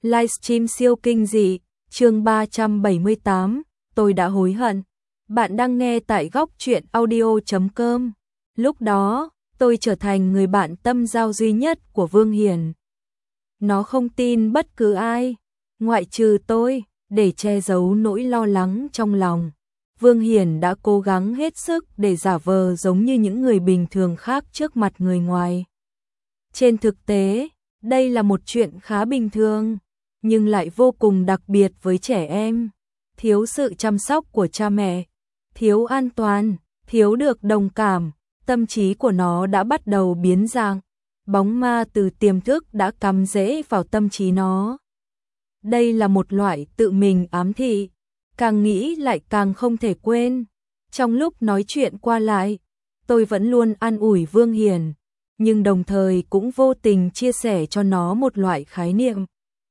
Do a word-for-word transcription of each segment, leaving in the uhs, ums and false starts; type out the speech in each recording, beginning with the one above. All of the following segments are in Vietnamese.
Livestream siêu kinh dị, chương ba trăm bảy mươi tám, tôi đã hối hận. Bạn đang nghe tại góc truyện audio chấm com. Lúc đó, tôi trở thành người bạn tâm giao duy nhất của Vương Hiển. Nó không tin bất cứ ai, ngoại trừ tôi, để che giấu nỗi lo lắng trong lòng. Vương Hiển đã cố gắng hết sức để giả vờ giống như những người bình thường khác trước mặt người ngoài. Trên thực tế, đây là một chuyện khá bình thường, nhưng lại vô cùng đặc biệt với trẻ em. Thiếu sự chăm sóc của cha mẹ, thiếu an toàn, thiếu được đồng cảm, tâm trí của nó đã bắt đầu biến dạng. Bóng ma từ tiềm thức đã cắm rễ vào tâm trí nó. Đây là một loại tự mình ám thị, càng nghĩ lại càng không thể quên. Trong lúc nói chuyện qua lại, tôi vẫn luôn an ủi Vương Hiển, nhưng đồng thời cũng vô tình chia sẻ cho nó một loại khái niệm,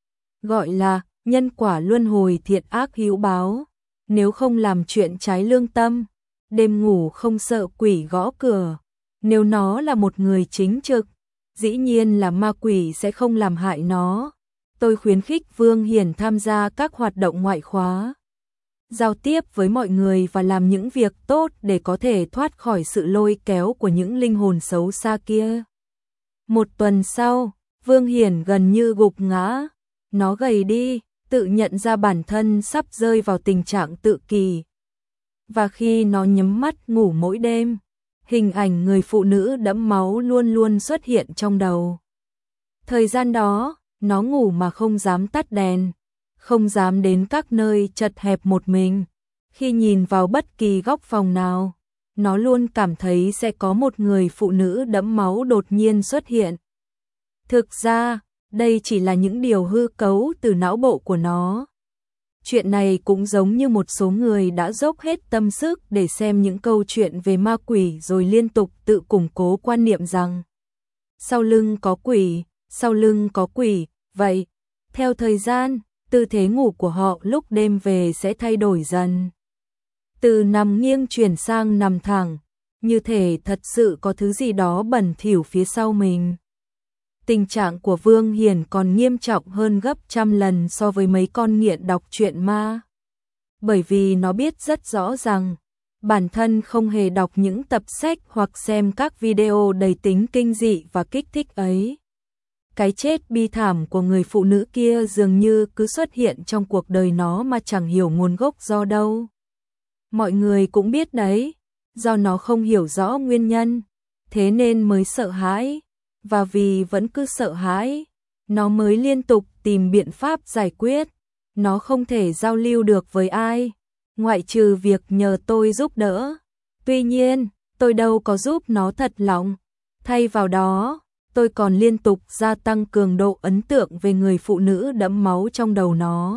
gọi là nhân quả luân hồi thiện ác hữu báo. Nếu không làm chuyện trái lương tâm, đêm ngủ không sợ quỷ gõ cửa. Nếu nó là một người chính trực, dĩ nhiên là ma quỷ sẽ không làm hại nó. Tôi khuyến khích Vương Hiển tham gia các hoạt động ngoại khóa, giao tiếp với mọi người và làm những việc tốt để có thể thoát khỏi sự lôi kéo của những linh hồn xấu xa kia. Một tuần sau, Vương Hiển gần như gục ngã. Nó gầy đi, tự nhận ra bản thân sắp rơi vào tình trạng tự kỷ. Và khi nó nhắm mắt ngủ mỗi đêm, hình ảnh người phụ nữ đẫm máu luôn luôn xuất hiện trong đầu. Thời gian đó, nó ngủ mà không dám tắt đèn, không dám đến các nơi chật hẹp một mình. Khi nhìn vào bất kỳ góc phòng nào, nó luôn cảm thấy sẽ có một người phụ nữ đẫm máu đột nhiên xuất hiện. Thực ra, đây chỉ là những điều hư cấu từ não bộ của nó. Chuyện này cũng giống như một số người đã dốc hết tâm sức để xem những câu chuyện về ma quỷ rồi liên tục tự củng cố quan niệm rằng sau lưng có quỷ, sau lưng có quỷ. Vậy, theo thời gian, tư thế ngủ của họ lúc đêm về sẽ thay đổi dần. Từ nằm nghiêng chuyển sang nằm thẳng, như thể thật sự có thứ gì đó bẩn thỉu phía sau mình. Tình trạng của Vương Hiển còn nghiêm trọng hơn gấp trăm lần so với mấy con nghiện đọc truyện ma. Bởi vì nó biết rất rõ rằng, bản thân không hề đọc những tập sách hoặc xem các video đầy tính kinh dị và kích thích ấy. Cái chết bi thảm của người phụ nữ kia dường như cứ xuất hiện trong cuộc đời nó mà chẳng hiểu nguồn gốc do đâu. Mọi người cũng biết đấy, do nó không hiểu rõ nguyên nhân, thế nên mới sợ hãi. Và vì vẫn cứ sợ hãi, nó mới liên tục tìm biện pháp giải quyết. Nó không thể giao lưu được với ai, ngoại trừ việc nhờ tôi giúp đỡ. Tuy nhiên, tôi đâu có giúp nó thật lòng. Thay vào đó, tôi còn liên tục gia tăng cường độ ấn tượng về người phụ nữ đẫm máu trong đầu nó.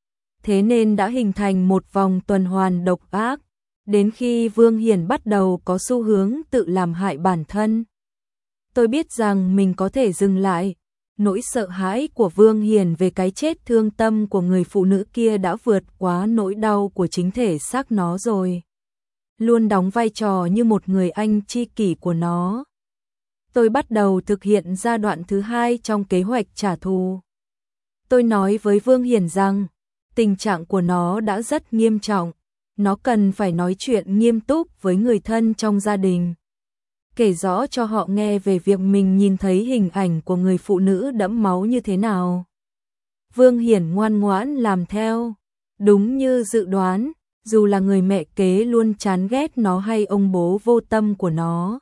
Thế nên đã hình thành một vòng tuần hoàn độc ác, đến khi Vương Hiển bắt đầu có xu hướng tự làm hại bản thân. Tôi biết rằng mình có thể dừng lại. Nỗi sợ hãi của Vương Hiển về cái chết thương tâm của người phụ nữ kia đã vượt quá nỗi đau của chính thể xác nó rồi. Luôn đóng vai trò như một người anh tri kỷ của nó. Tôi bắt đầu thực hiện giai đoạn thứ hai trong kế hoạch trả thù. Tôi nói với Vương Hiển rằng, tình trạng của nó đã rất nghiêm trọng. Nó cần phải nói chuyện nghiêm túc với người thân trong gia đình, kể rõ cho họ nghe về việc mình nhìn thấy hình ảnh của người phụ nữ đẫm máu như thế nào. Vương Hiển ngoan ngoãn làm theo. Đúng như dự đoán, dù là người mẹ kế luôn chán ghét nó hay ông bố vô tâm của nó,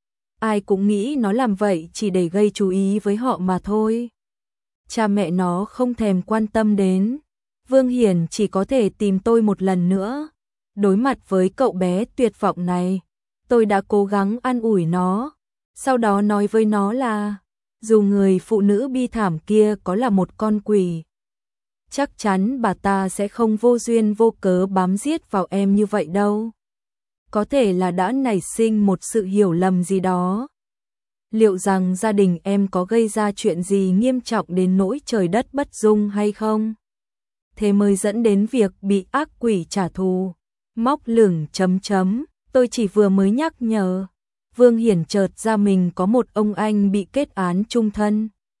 ai cũng nghĩ nó làm vậy chỉ để gây chú ý với họ mà thôi. Cha mẹ nó không thèm quan tâm đến. Vương Hiển chỉ có thể tìm tôi một lần nữa. Đối mặt với cậu bé tuyệt vọng này, tôi đã cố gắng an ủi nó, sau đó nói với nó là, dù người phụ nữ bi thảm kia có là một con quỷ, chắc chắn bà ta sẽ không vô duyên vô cớ bám giết vào em như vậy đâu. Có thể là đã nảy sinh một sự hiểu lầm gì đó. Liệu rằng gia đình em có gây ra chuyện gì nghiêm trọng đến nỗi trời đất bất dung hay không? Thế mới dẫn đến việc bị ác quỷ trả thù. Móc lửng chấm chấm. Tôi chỉ vừa mới nhắc nhở, Vương Hiển chợt ra mình có một ông anh bị kết án chung thân.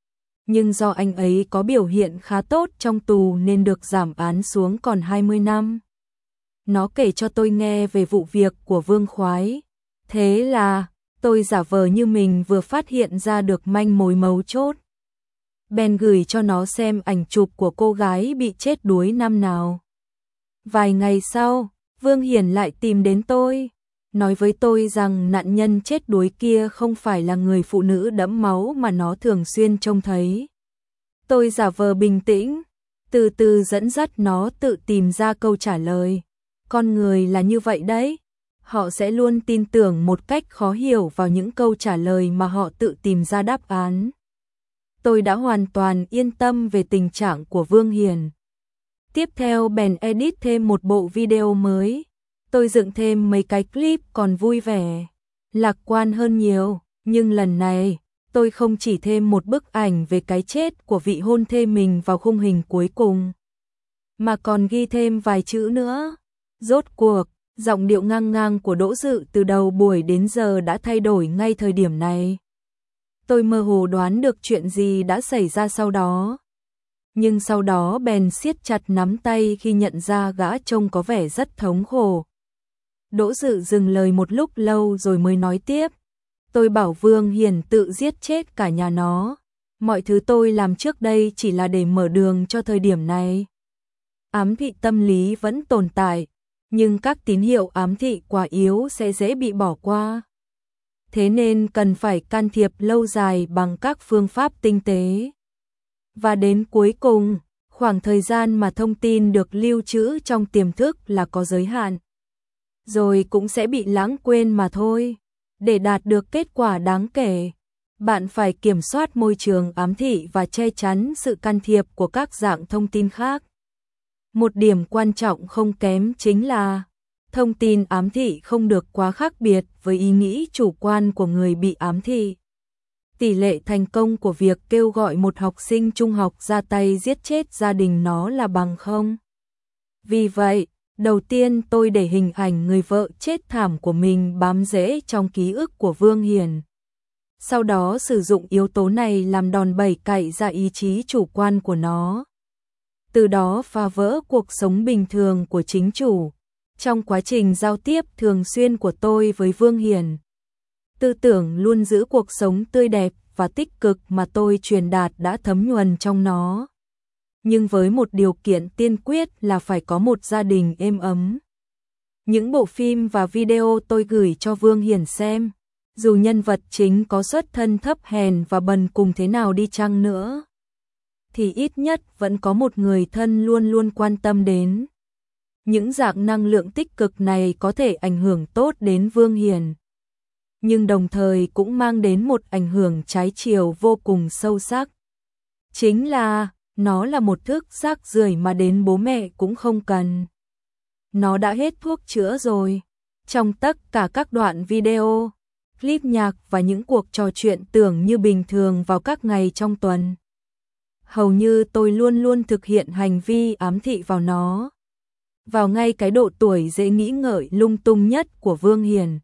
nhưng do anh ấy có biểu hiện khá tốt trong tù nên được giảm án xuống còn hai mươi năm. Nó kể cho tôi nghe về vụ việc của Vương Khoái. Thế là, tôi giả vờ như mình vừa phát hiện ra được manh mối mấu chốt. Bèn gửi cho nó xem ảnh chụp của cô gái bị chết đuối năm nào. Vài ngày sau, Vương Hiển lại tìm đến tôi, nói với tôi rằng nạn nhân chết đuối kia không phải là người phụ nữ đẫm máu mà nó thường xuyên trông thấy. Tôi giả vờ bình tĩnh, từ từ dẫn dắt nó tự tìm ra câu trả lời. Con người là như vậy đấy, họ sẽ luôn tin tưởng một cách khó hiểu vào những câu trả lời mà họ tự tìm ra đáp án. Tôi đã hoàn toàn yên tâm về tình trạng của Vương Hiển. Tiếp theo bèn edit thêm một bộ video mới. Tôi dựng thêm mấy cái clip còn vui vẻ, lạc quan hơn nhiều, nhưng lần này, tôi không chỉ thêm một bức ảnh về cái chết của vị hôn thê mình vào khung hình cuối cùng, mà còn ghi thêm vài chữ nữa. Rốt cuộc, giọng điệu ngang ngang của Đỗ Dự từ đầu buổi đến giờ đã thay đổi ngay thời điểm này. Tôi mơ hồ đoán được chuyện gì đã xảy ra sau đó. Nhưng sau đó bèn siết chặt nắm tay khi nhận ra gã trông có vẻ rất thống khổ. Đỗ Dự dừng lời một lúc lâu rồi mới nói tiếp. Tôi bảo Vương Hiển tự giết chết cả nhà nó. Mọi thứ tôi làm trước đây chỉ là để mở đường cho thời điểm này. Ám thị tâm lý vẫn tồn tại, nhưng các tín hiệu ám thị quá yếu sẽ dễ bị bỏ qua. Thế nên cần phải can thiệp lâu dài bằng các phương pháp tinh tế. Và đến cuối cùng, khoảng thời gian mà thông tin được lưu trữ trong tiềm thức là có giới hạn. Rồi cũng sẽ bị lãng quên mà thôi. Để đạt được kết quả đáng kể, bạn phải kiểm soát môi trường ám thị và che chắn sự can thiệp của các dạng thông tin khác. Một điểm quan trọng không kém chính là thông tin ám thị không được quá khác biệt với ý nghĩ chủ quan của người bị ám thị. Tỷ lệ thành công của việc kêu gọi một học sinh trung học ra tay giết chết gia đình nó là bằng không. Vì vậy, đầu tiên tôi để hình ảnh người vợ chết thảm của mình bám rễ trong ký ức của Vương Hiển. Sau đó sử dụng yếu tố này làm đòn bẩy cạy ra ý chí chủ quan của nó. Từ đó phá vỡ cuộc sống bình thường của chính chủ. Trong quá trình giao tiếp thường xuyên của tôi với Vương Hiển, tư tưởng luôn giữ cuộc sống tươi đẹp và tích cực mà tôi truyền đạt đã thấm nhuần trong nó. Nhưng với một điều kiện tiên quyết là phải có một gia đình êm ấm. Những bộ phim và video tôi gửi cho Vương Hiển xem, dù nhân vật chính có xuất thân thấp hèn và bần cùng thế nào đi chăng nữa, thì ít nhất vẫn có một người thân luôn luôn quan tâm đến. Những dạng năng lượng tích cực này có thể ảnh hưởng tốt đến Vương Hiển, nhưng đồng thời cũng mang đến một ảnh hưởng trái chiều vô cùng sâu sắc. Chính là, nó là một thức rác rưởi mà đến bố mẹ cũng không cần. Nó đã hết thuốc chữa rồi. Trong tất cả các đoạn video, clip nhạc và những cuộc trò chuyện tưởng như bình thường vào các ngày trong tuần, hầu như tôi luôn luôn thực hiện hành vi ám thị vào nó. Vào ngay cái độ tuổi dễ nghĩ ngợi lung tung nhất của Vương Hiển,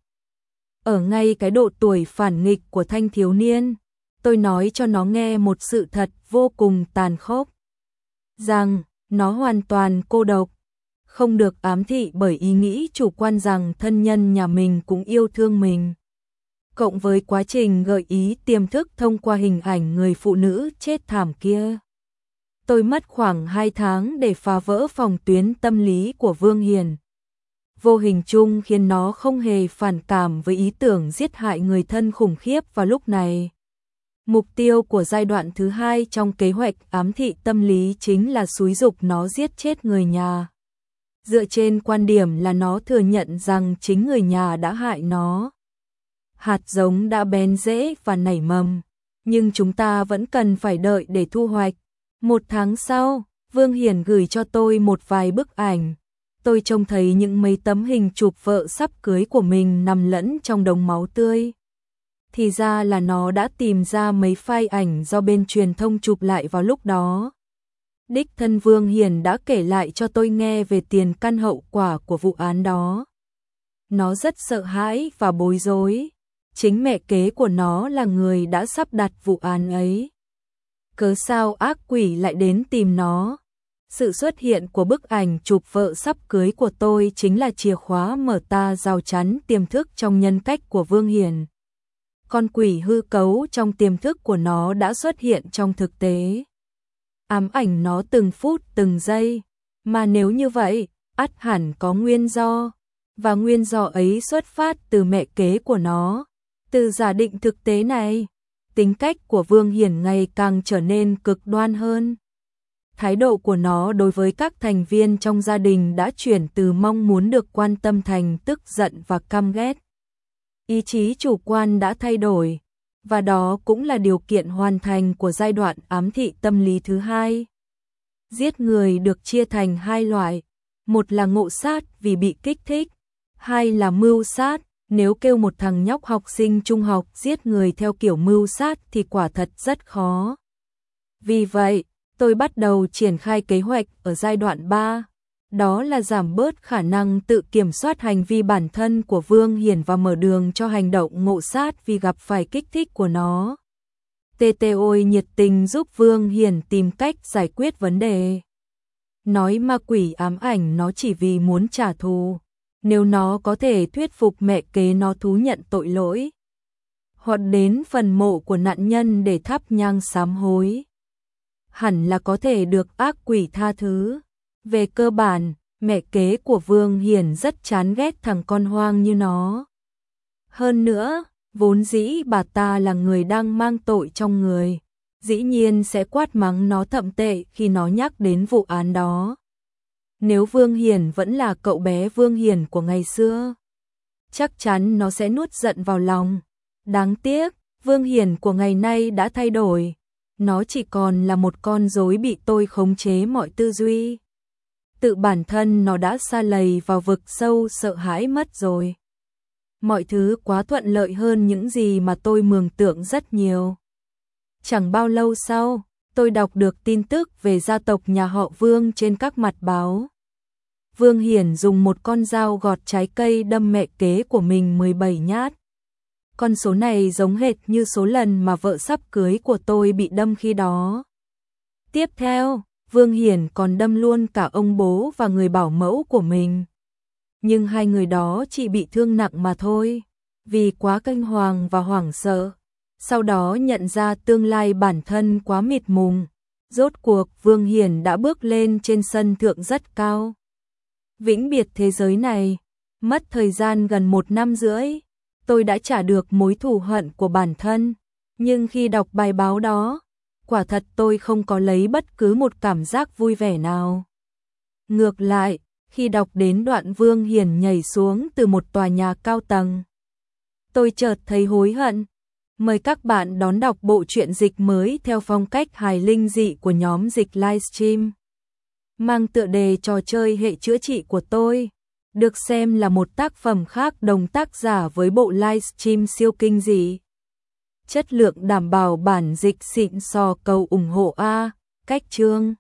ở ngay cái độ tuổi phản nghịch của thanh thiếu niên, tôi nói cho nó nghe một sự thật vô cùng tàn khốc, rằng nó hoàn toàn cô độc, không được ám thị bởi ý nghĩ chủ quan rằng thân nhân nhà mình cũng yêu thương mình. Cộng với quá trình gợi ý tiềm thức thông qua hình ảnh người phụ nữ chết thảm kia, tôi mất khoảng hai tháng để phá vỡ phòng tuyến tâm lý của Vương Hiển. Vô hình chung khiến nó không hề phản cảm với ý tưởng giết hại người thân khủng khiếp vào lúc này. Mục tiêu của giai đoạn thứ hai trong kế hoạch ám thị tâm lý chính là xúi giục nó giết chết người nhà. Dựa trên quan điểm là nó thừa nhận rằng chính người nhà đã hại nó. Hạt giống đã bén rễ và nảy mầm, nhưng chúng ta vẫn cần phải đợi để thu hoạch. Một tháng sau, Vương Hiển gửi cho tôi một vài bức ảnh. Tôi trông thấy những mấy tấm hình chụp vợ sắp cưới của mình nằm lẫn trong đống máu tươi. Thì ra là nó đã tìm ra mấy file ảnh do bên truyền thông chụp lại vào lúc đó. Đích thân Vương Hiển đã kể lại cho tôi nghe về tiền căn hậu quả của vụ án đó. Nó rất sợ hãi và bối rối. Chính mẹ kế của nó là người đã sắp đặt vụ án ấy. Cớ sao ác quỷ lại đến tìm nó? Sự xuất hiện của bức ảnh chụp vợ sắp cưới của tôi chính là chìa khóa mở ta rào chắn tiềm thức trong nhân cách của Vương Hiển. Con quỷ hư cấu trong tiềm thức của nó đã xuất hiện trong thực tế, ám ảnh nó từng phút từng giây, mà nếu như vậy, ắt hẳn có nguyên do, và nguyên do ấy xuất phát từ mẹ kế của nó. Từ giả định thực tế này, tính cách của Vương Hiển ngày càng trở nên cực đoan hơn. Thái độ của nó đối với các thành viên trong gia đình đã chuyển từ mong muốn được quan tâm thành tức giận và căm ghét. Ý chí chủ quan đã thay đổi, và đó cũng là điều kiện hoàn thành của giai đoạn ám thị tâm lý thứ hai. Giết người được chia thành hai loại, một là ngộ sát vì bị kích thích, hai là mưu sát. Nếu kêu một thằng nhóc học sinh trung học giết người theo kiểu mưu sát thì quả thật rất khó. Vì vậy, tôi bắt đầu triển khai kế hoạch ở giai đoạn ba, đó là giảm bớt khả năng tự kiểm soát hành vi bản thân của Vương Hiển và mở đường cho hành động ngộ sát vì gặp phải kích thích của nó. tê tê ôi nhiệt tình giúp Vương Hiển tìm cách giải quyết vấn đề. Nói ma quỷ ám ảnh nó chỉ vì muốn trả thù. Nếu nó có thể thuyết phục mẹ kế nó thú nhận tội lỗi, hoặc đến phần mộ của nạn nhân để thắp nhang sám hối, hẳn là có thể được ác quỷ tha thứ. Về cơ bản, mẹ kế của Vương Hiển rất chán ghét thằng con hoang như nó. Hơn nữa, vốn dĩ bà ta là người đang mang tội trong người, dĩ nhiên sẽ quát mắng nó thậm tệ khi nó nhắc đến vụ án đó. Nếu Vương Hiển vẫn là cậu bé Vương Hiển của ngày xưa, chắc chắn nó sẽ nuốt giận vào lòng. Đáng tiếc, Vương Hiển của ngày nay đã thay đổi. Nó chỉ còn là một con rối bị tôi khống chế mọi tư duy. Tự bản thân nó đã sa lầy vào vực sâu sợ hãi mất rồi. Mọi thứ quá thuận lợi hơn những gì mà tôi mường tượng rất nhiều. Chẳng bao lâu sau, tôi đọc được tin tức về gia tộc nhà họ Vương trên các mặt báo. Vương Hiển dùng một con dao gọt trái cây đâm mẹ kế của mình mười bảy nhát. Con số này giống hệt như số lần mà vợ sắp cưới của tôi bị đâm khi đó. Tiếp theo, Vương Hiển còn đâm luôn cả ông bố và người bảo mẫu của mình. Nhưng hai người đó chỉ bị thương nặng mà thôi, vì quá kinh hoàng và hoảng sợ. Sau đó nhận ra tương lai bản thân quá mịt mùng. Rốt cuộc Vương Hiển đã bước lên trên sân thượng rất cao. Vĩnh biệt thế giới này, mất thời gian gần một năm rưỡi, tôi đã trả được mối thù hận của bản thân. Nhưng khi đọc bài báo đó, quả thật tôi không có lấy bất cứ một cảm giác vui vẻ nào. Ngược lại, khi đọc đến đoạn Vương Hiển nhảy xuống từ một tòa nhà cao tầng, tôi chợt thấy hối hận. Mời các bạn đón đọc bộ truyện dịch mới theo phong cách hài linh dị của nhóm dịch livestream. Mang tựa đề trò chơi hệ chữa trị của tôi, được xem là một tác phẩm khác đồng tác giả với bộ livestream siêu kinh dị. Chất lượng đảm bảo bản dịch xịn sò, cầu ủng hộ A. Cách chương